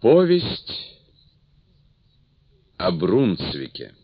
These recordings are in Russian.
Повесть о Брунсвике.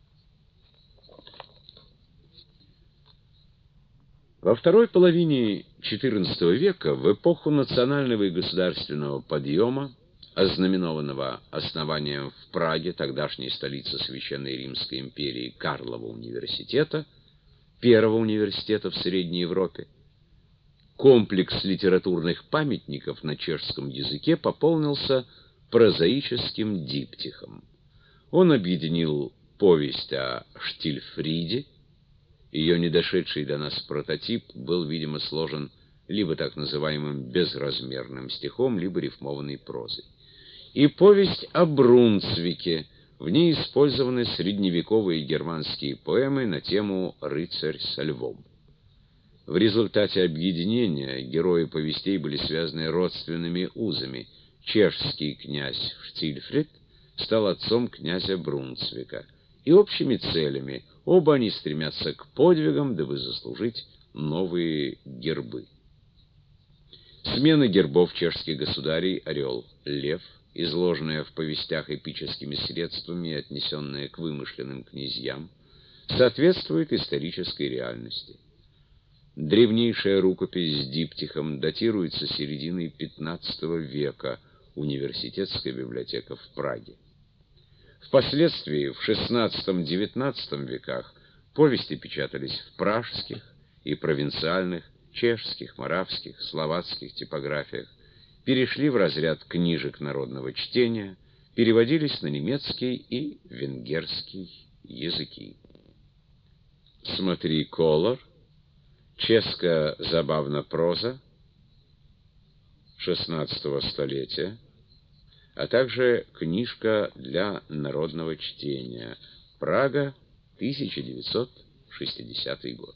Во второй половине XIV века, в эпоху национального и государственного подъема, ознаменованного основанием в Праге, тогдашней столицы Священной Римской империи, Карлова университета, первого университета в Средней Европе, комплекс литературных памятников на чешском языке пополнился прозаическим диптихом. Он объединил повесть о Штильфриде. Ее недошедший до нас прототип был, видимо, сложен либо так называемым безразмерным стихом, либо рифмованной прозой. И повесть о Брунсвике. В ней использованы средневековые германские поэмы на тему «Рыцарь со львом». В результате объединения герои повестей были связаны родственными узами. Чешский князь Штильфрид стал отцом князя Брунсвика. И общими целями оба они стремятся к подвигам, дабы заслужить новые гербы. Смена гербов чешских государей орел, лев, изложенная в повестях эпическими средствами и отнесенная к вымышленным князьям, соответствует исторической реальности. Древнейшая рукопись с диптихом датируется серединой XV века, университетская библиотека в Праге. Впоследствии, в XVI-XIX веках, повести печатались в пражских и провинциальных, чешских, моравских, словацких типографиях, перешли в разряд книжек народного чтения, переводились на немецкий и венгерский языки. Смотри Колор, чешско-забавна проза XVI столетия, а также книжка для народного чтения. Прага, 1960 год.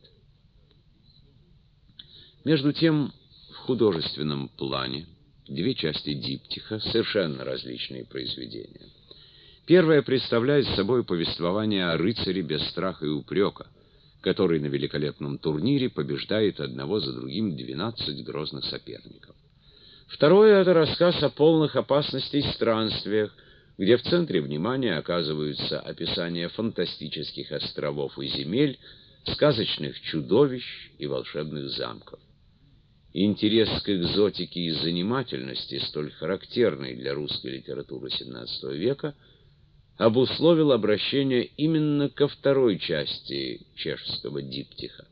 Между тем, в художественном плане две части диптиха — совершенно различные произведения. Первая представляет собой повествование о рыцаре без страха и упрека, который на великолепном турнире побеждает одного за другим 12 грозных соперников. Второе — это рассказ о полных опасностей странствиях, где в центре внимания оказываются описания фантастических островов и земель, сказочных чудовищ и волшебных замков. Интерес к экзотике и занимательности, столь характерной для русской литературы XVII века, обусловил обращение именно ко второй части чешского диптиха.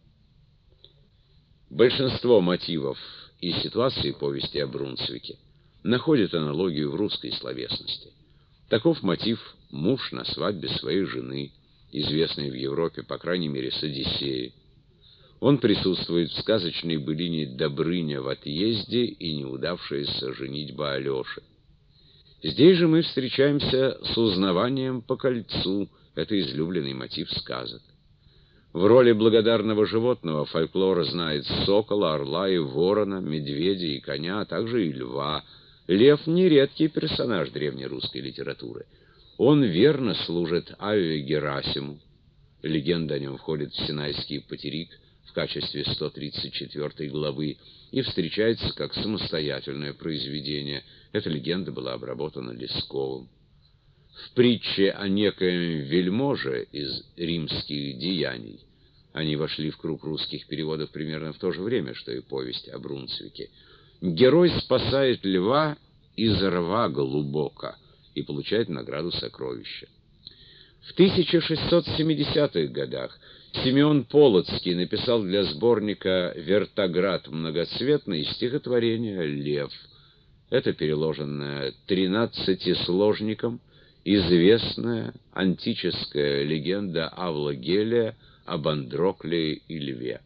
Большинство мотивов и ситуации повести о Брунсвике находят аналогию в русской словесности. Таков мотив «Муж на свадьбе своей жены», известный в Европе, по крайней мере, с «Одиссеей». Он присутствует в сказочной былине «Добрыня в отъезде» и неудавшаяся женитьба Алеши. Здесь же мы встречаемся с узнаванием по кольцу, это излюбленный мотив сказок. В роли благодарного животного фольклор знает сокола, орла и ворона, медведя и коня, а также и льва. Лев — нередкий персонаж древнерусской литературы. Он верно служит Авве Герасиму. Легенда о нем входит в Синайский патерик в качестве 134 главы и встречается как самостоятельное произведение. Эта легенда была обработана Лесковым. В притче о некоем вельможе из римских деяний, они вошли в круг русских переводов примерно в то же время, что и повесть о Брунсвике, герой спасает льва из рва глубоко и получает награду сокровища. В 1670-х годах Симеон Полоцкий написал для сборника «Вертоград многоцветный» стихотворение «Лев». Это переложенное 13-сложником известная антическая легенда Авла Гелия об Андрокле и льве.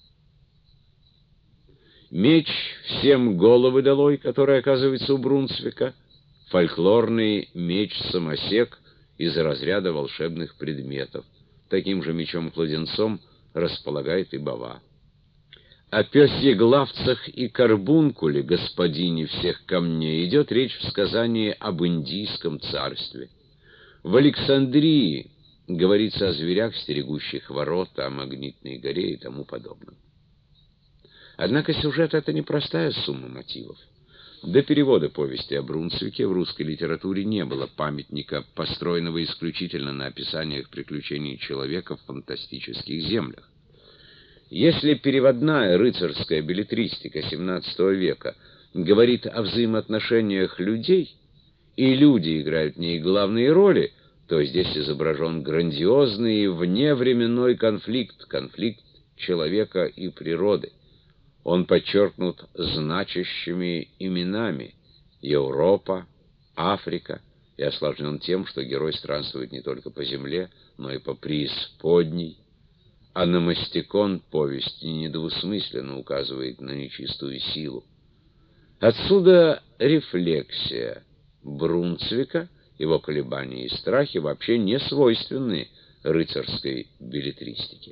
Меч всем головы долой, который оказывается у Брунсвика, фольклорный меч-самосек из разряда волшебных предметов. Таким же мечом-кладенцом располагает и Бава. О пёсьеглавцах и карбункуле, господине всех камней, идет речь в сказании об Индийском царстве. В Александрии говорится о зверях, стерегущих ворота, о Магнитной горе и тому подобном. Однако сюжет — это не простая сумма мотивов. До перевода повести о Брунсвике в русской литературе не было памятника, построенного исключительно на описаниях приключений человека в фантастических землях. Если переводная рыцарская беллетристика XVII века говорит о взаимоотношениях людей, и люди играют в ней главные роли, то здесь изображен грандиозный и вневременной конфликт человека и природы. Он подчеркнут значащими именами: Европа, Африка, и осложнен тем, что герой странствует не только по земле, но и по преисподней. А Намастикон повести недвусмысленно указывает на нечистую силу. Отсюда рефлексия Брунсвика, его колебания и страхи вообще не свойственны рыцарской беллетристике.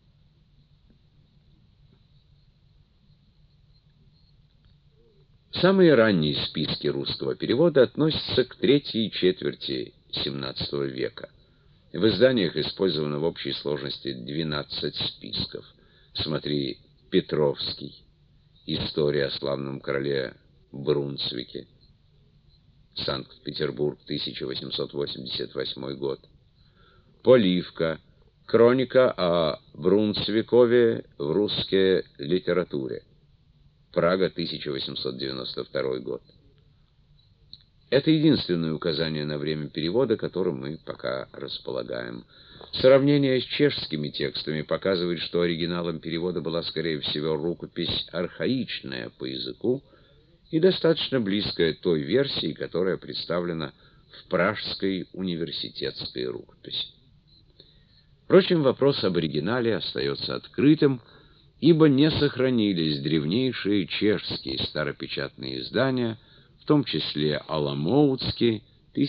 Самые ранние списки русского перевода относятся к третьей четверти XVII века. В изданиях использовано в общей сложности 12 списков. Смотри Петровский, История о славном короле Брунсвике, Санкт-Петербург, 1888 год. Поливка, Хроника о Брунсвикове в русской литературе, Прага, 1892 год. Это единственное указание на время перевода, которым мы пока располагаем. Сравнение с чешскими текстами показывает, что оригиналом перевода была, скорее всего, рукопись архаичная по языку и достаточно близкая той версии, которая представлена в Пражской университетской рукописи. Впрочем, вопрос об оригинале остается открытым, ибо не сохранились древнейшие чешские старопечатные издания, в том числе Аламоутский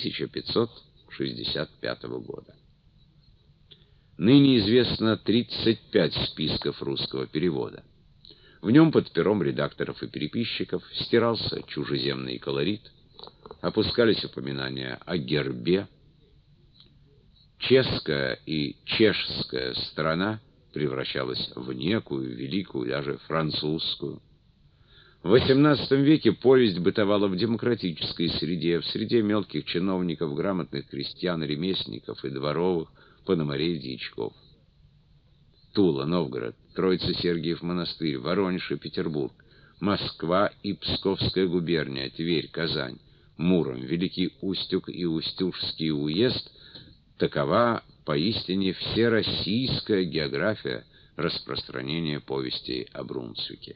1565 года. Ныне известно 35 списков русского перевода. В нем под пером редакторов и переписчиков стирался чужеземный колорит, опускались упоминания о гербе. Чешская и чешская страна превращалась в некую, великую, даже французскую. В XVIII веке повесть бытовала в демократической среде, в среде мелких чиновников, грамотных крестьян, ремесленников и дворовых, пономарей, дьячков. Тула, Новгород, Троице-Сергиев монастырь, Воронеж и Петербург, Москва и Псковская губерния, Тверь, Казань, Муром, Великий Устюг и Устюжский уезд — такова поистине всероссийская география распространения повести о Брунсвике.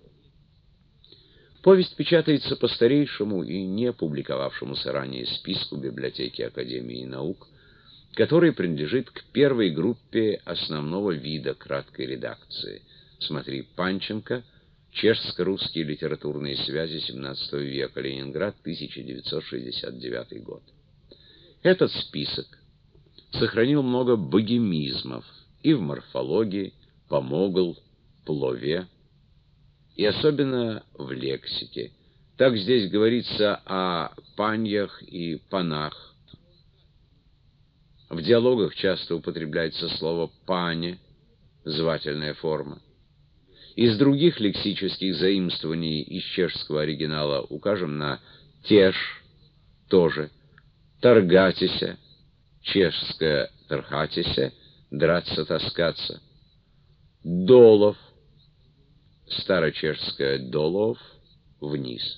Повесть печатается по старейшему и не публиковавшемуся ранее списку библиотеки Академии наук, который принадлежит к первой группе основного вида краткой редакции. Смотри Панченко, Чешско-русские литературные связи XVII века, Ленинград, 1969 год. Этот список сохранил много богемизмов и в морфологии, помогл, плове, и особенно в лексике. Так здесь говорится о паньях и панах. В диалогах часто употребляется слово «пане», звательная форма. Из других лексических заимствований из чешского оригинала укажем на «теж», тоже, «торгатися», чешское «торхатися», «драться», «таскаться», «долов», старочешское «долов», «вниз».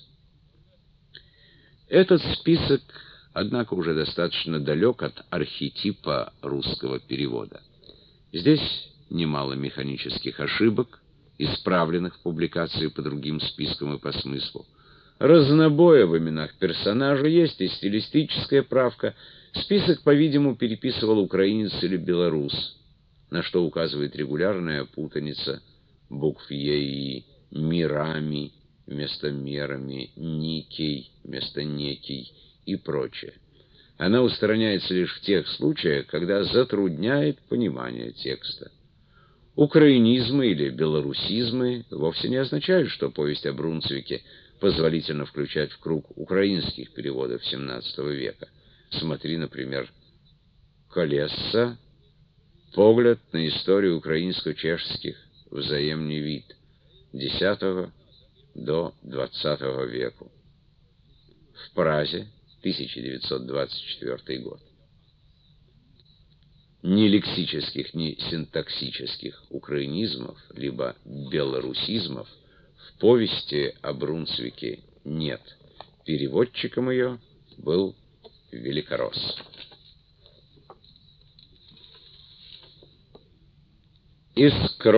Этот список, однако, уже достаточно далек от архетипа русского перевода. Здесь немало механических ошибок, исправленных в публикации по другим спискам и по смыслу. Разнобоя в именах персонажей есть и стилистическая правка. Список, по-видимому, переписывал украинец или белорус, на что указывает регулярная путаница букв «е» и «мирами» вместо «мерами», «никей» вместо «некий» и прочее. Она устраняется лишь в тех случаях, когда затрудняет понимание текста. Украинизмы или белорусизмы вовсе не означают, что повесть о Брунсвике позволительно включать в круг украинских переводов XVII века. Смотри, например, Колесса, «Погляд на историю украинско-чешских, взаимный вид» X до XX веку. в Празе, 1924 год. Ни лексических, ни синтаксических украинизмов, либо белорусизмов в повести о Брунсвике нет. Переводчиком ее был Великоросс. Из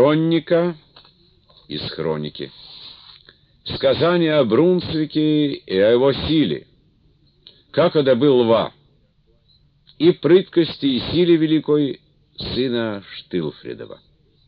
хроники. Сказание о Брунсвике и о его силе, как одобыл льва, и прыткости и силе великой сына Штилфридова.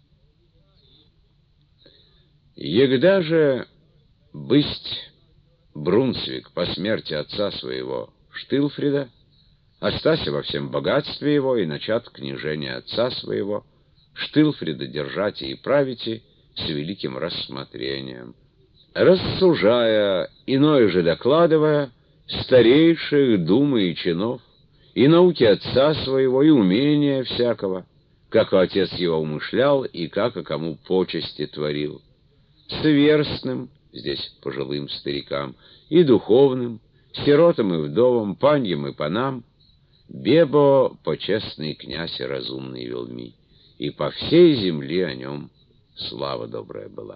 Егда же бысть Брунсвик по смерти отца своего Штилфрида, остася во всем богатстве его и начат княжения отца своего, Штилфрида держате и правите с великим рассмотрением, рассужая, иное же докладывая, старейших думы и чинов, и науки отца своего, и умения всякого, как отец его умышлял, и как и кому почести творил, сверстным, здесь пожилым старикам, и духовным, сиротам и вдовам, паньям и панам, бебо почестный князь и разумный велми, и по всей земле о нем слава добрая была.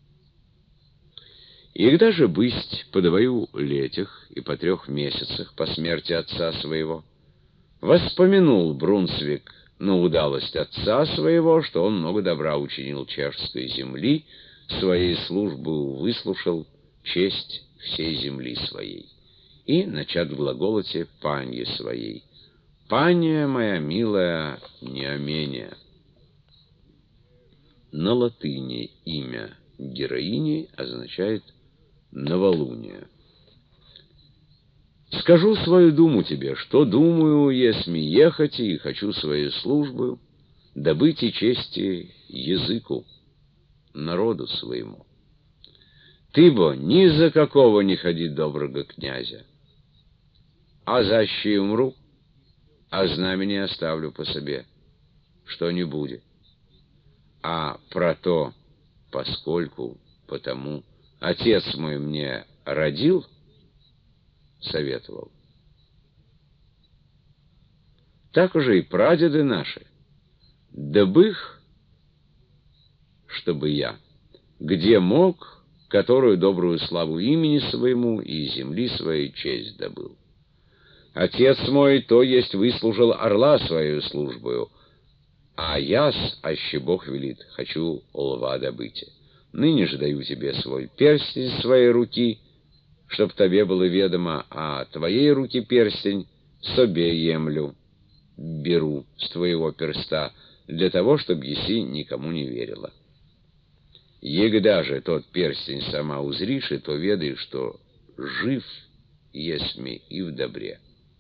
И когда же бысть по 2 летях и по 3 месяцах по смерти отца своего, воспомянул Брунсвик на удалость отца своего, что он много добра учинил чешской земли, своей службу выслушал честь всей земли своей. И начат глаголоте панье своей: «Панья моя милая Неомения». На латыни имя героини означает новолуние. «Скажу свою думу тебе, что думаю, есмь ехать, и хочу своей службою добыть и чести языку, народу своему. Ты бо ни за какого не ходи доброго князя, а защи умру, а знамени оставлю по себе, что не будет. А про то, поскольку, потому отец мой мне родил, советовал, так уже и прадеды наши, добых, чтобы я, где мог, которую добрую славу имени своему и земли своей честь добыл. Отец мой, то есть, выслужил орла свою службою, а яс, аще Бог велит, хочу льва добыть. Ныне же даю тебе свой перстень своей руки, чтоб тебе было ведомо, а твоей руки перстень собе емлю, беру с твоего перста, для того, чтоб еси никому не верила. Егда же тот перстень сама узришь, и то ведай, что жив есми и в добре.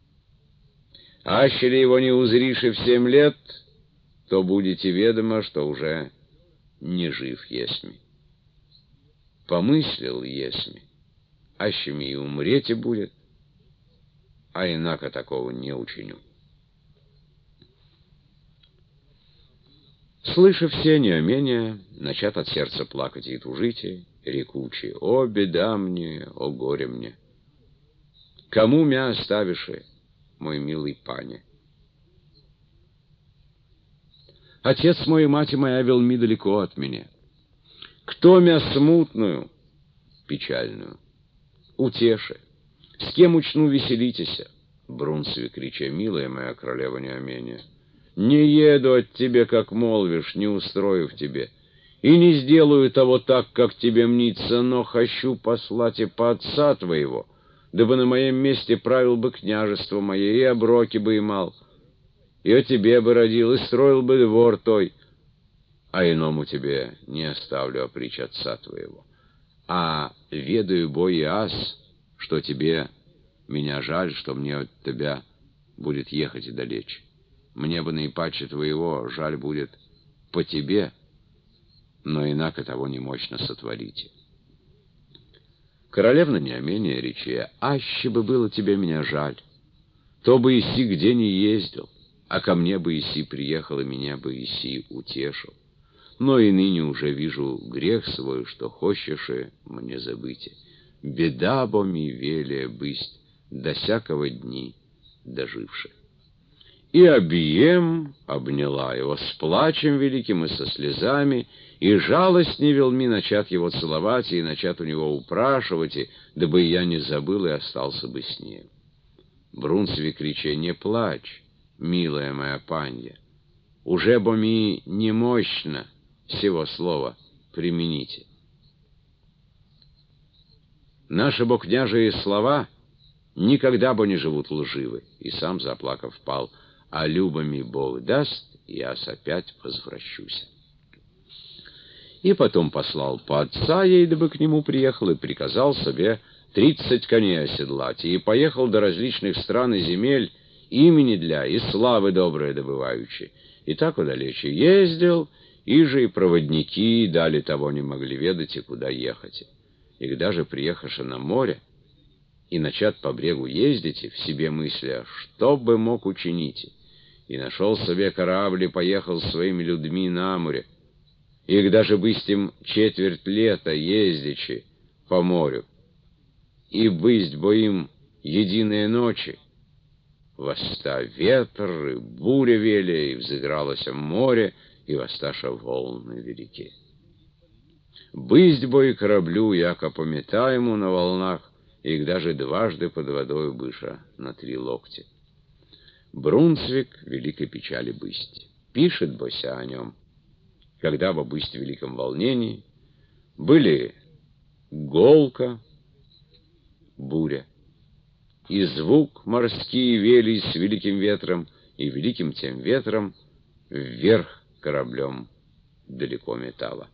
А аще ли его не узришь и в 7 лет, то будете ведомо, что уже не жив есми. Помыслил есми, ащеми и умрете будет, а инако такого не учиню. Слыша все Неомения, начат от сердца плакать и тужите, рекучи: «О, беда мне, о, горе мне! Кому мя оставиши, мой милый пане? Отец мой и мать моя велми далеко от меня. Кто мя смутную, печальную, утеши? С кем учну веселитеся?» Брунсвик рече: «Милая моя королева Неомения, не еду от тебе, как молвишь, не устрою в тебе, и не сделаю того так, как тебе мнится, но хочу послать и по отца твоего, дабы на моем месте правил бы княжество мое, и оброки бы имал, и о тебе бы родил, и строил бы двор той, а иному тебе не оставлю опричь отца твоего. А ведаю, бой и ас, что тебе меня жаль, что мне от тебя будет ехать и далече. Мне бы наипаче твоего жаль будет по тебе, но инако того не мощно сотворите». Королевна Неомения рече: «Аще бы было тебе меня жаль, то бы иси где не ездил, а ко мне бы иси приехал, и меня бы иси утешил. Но и ныне уже вижу грех свой, что хочешь мне забыть. Беда бо ми велия бысть, до всякого дни доживши. И Абием обняла его с плачем великим и со слезами, и жалость не Вилми начат его целовать, и начат у него упрашивать, и дабы я не забыл и остался бы с ним. Брунсвик рече: не плачь, милая моя панья, уже бо ми не мощно сего слова примените. Наши бо княжие слова никогда бо не живут лживы, и сам заплакав пал, а любами Бог даст, я опять возвращусь. И потом послал по отца ей, дабы к нему приехал, и приказал себе 30 коней оседлать, и поехал до различных стран и земель, имени для и славы доброе добываючи. И так удалече ездил, и же и проводники дали того не могли ведать, и куда ехать. И когда же приехавши на море, и начат по брегу ездить, в себе мысля, что бы мог учинить, и нашел себе корабль и поехал своими людьми на море, и когда же быстим четверть лета ездичи по морю, и бысть бо им единые ночи, воста ветр, и буря веля, и взыгралось море, и восташа волны велики. Бысть бо и кораблю, яко пометаему на волнах, и даже дважды под водой быша на 3 локти. Брунсвик великой печали бысть. Пишет бося о нем, когда бы бысть в великом волнении были голка, буря, и звук морские вели с великим ветром, и великим тем ветром вверх кораблем далеко метало.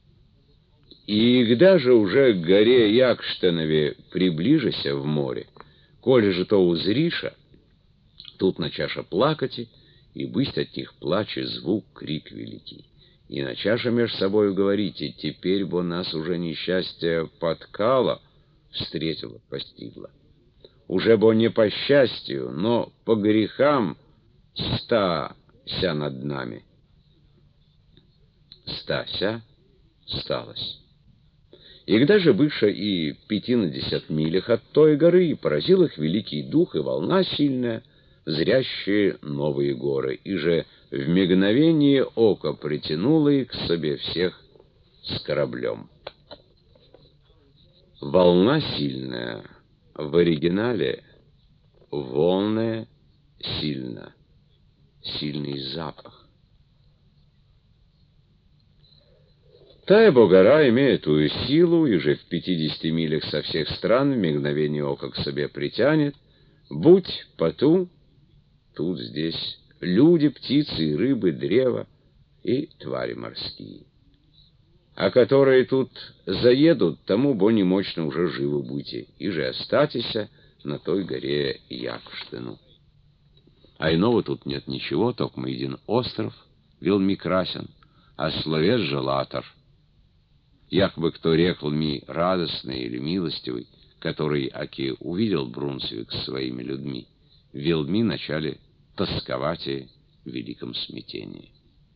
И когда же уже к горе Якштенове приближися в море, коли же то узриша, тут начаша плакати, и бысть от них плаче звук, крик великий. И начаша меж собою говорите: теперь бо нас уже несчастье подкало, встретило, постигло. Уже бо не по счастью, но по грехам стася над нами. Стася сталось. И когда же бывши и 50 милях от той горы, поразил их великий дух и волна сильная, зрящие новые горы, и же в мгновение ока притянуло их к себе всех с кораблем. Волна сильная, в оригинале волны сильно, сильный запах. Тая гора, имея ту силу, и же в 50 милях со всех стран в мгновение ока к себе притянет, будь по ту, тут здесь люди, птицы и рыбы, древа и твари морские. А которые тут заедут, тому бо не мощно уже живы будьте, и же остатися на той горе Якштену. А иного тут нет ничего, только един остров, вельми красен, а словес желатор. Якобы кто рекл ми радостный или милостивый, который, аки увидел Брунсвик с своими людьми, велми начали тосковать в великом смятении.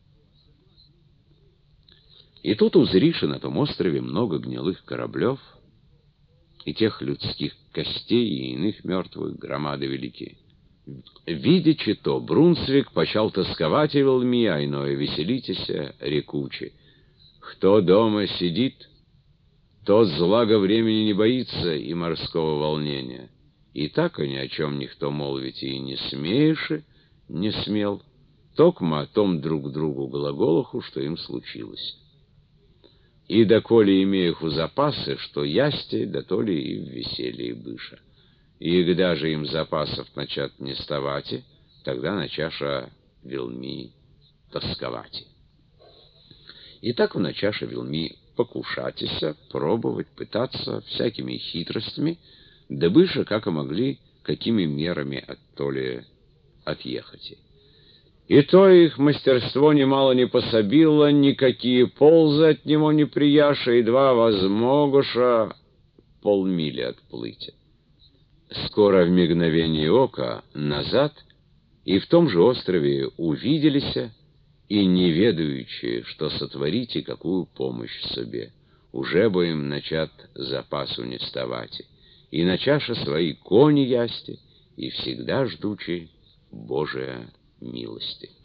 И тут узришь на том острове много гнилых кораблев, и тех людских костей, и иных мертвых, громады великие. Видячи то, Брунсвик почал тосковать и велми, а иное веселитеся рекучи. Кто дома сидит, тот злага времени не боится и морского волнения. И так ни о чем никто молвить и не смеешь, не смел, токмо о том друг другу глаголаху, что им случилось. И доколе имею у запасы, что ясти, да то ли и в веселье быша. И когда же им запасов начат не ставати, тогда начаша велми тосковати. И так в начаше велми покушатися, пробовать, пытаться всякими хитростями, да быша, как и могли, какими мерами от то ли отъехать. И то их мастерство немало не пособило, никакие ползы от него не прияша, едва возмогуша полмили отплыть. Скоро в мгновение ока назад и в том же острове увиделися, и не ведаючи, что сотворить и какую помощь себе, уже бы им начат запасу не ставать. и на чаше свои кони ясти, и всегда ждучи Божия милости.